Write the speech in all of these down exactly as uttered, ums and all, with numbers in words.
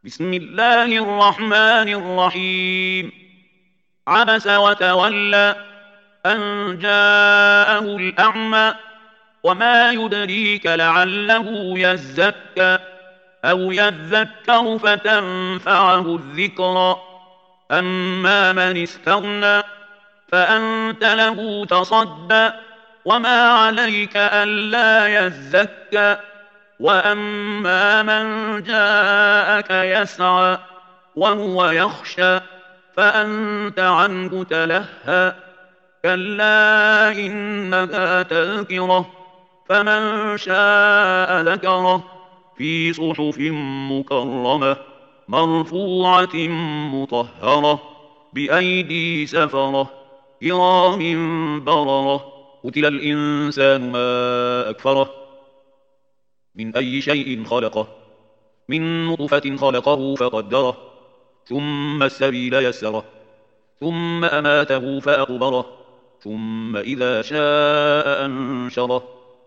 بسم الله الرحمن الرحيم. عبس وتولى أن جاءه الأعمى وما يدريك لعله يزكى أو يذكر فتنفعه الذكرى. أما من استغنى فأنت له تصدى وما عليك ألا يزكى. وأما من جاءك يسعى وهو يخشى فأنت عنه تلهى. كلا إنها تذكرة فمن شاء ذكره في صحف مكرمة مرفوعة مطهرة بأيدي سفرة كرام بررة. قتل الإنسان ما أكفره من أي شيء خلقه من نطفة خلقه فقدره ثم السبيل يسره ثم أماته فأقبره ثم إذا شاء أنشره.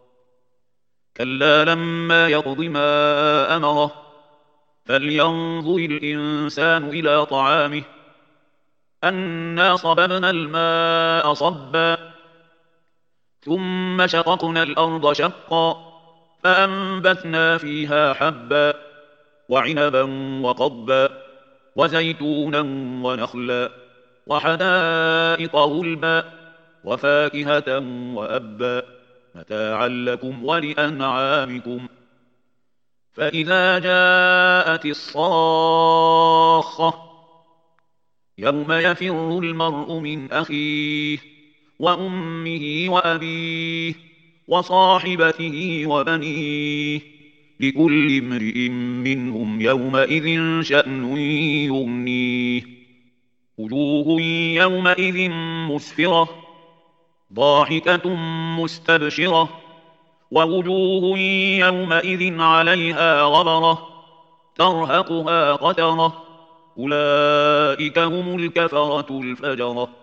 كلا لما يقض ما أمره فلينظر الإنسان إلى طعامه أنا صببنا الماء صبا ثم شققنا الأرض شقا فأنبتنا فيها حبا وعنبا وقضبا وزيتونا ونخلا وحدائق غلبا وفاكهة وأبا متاعا لكم ولأنعامكم. فإذا جاءت الصاخة يوم يفر المرء من أخيه وأمه وأبيه وصاحبته وبنيه لكل امرئ منهم يومئذ شأن يغنيه. وجوه يومئذ مسفرة ضاحكة مستبشرة ووجوه يومئذ عليها غبرة ترهقها قترة أولئك هم الكفرة الفجرة.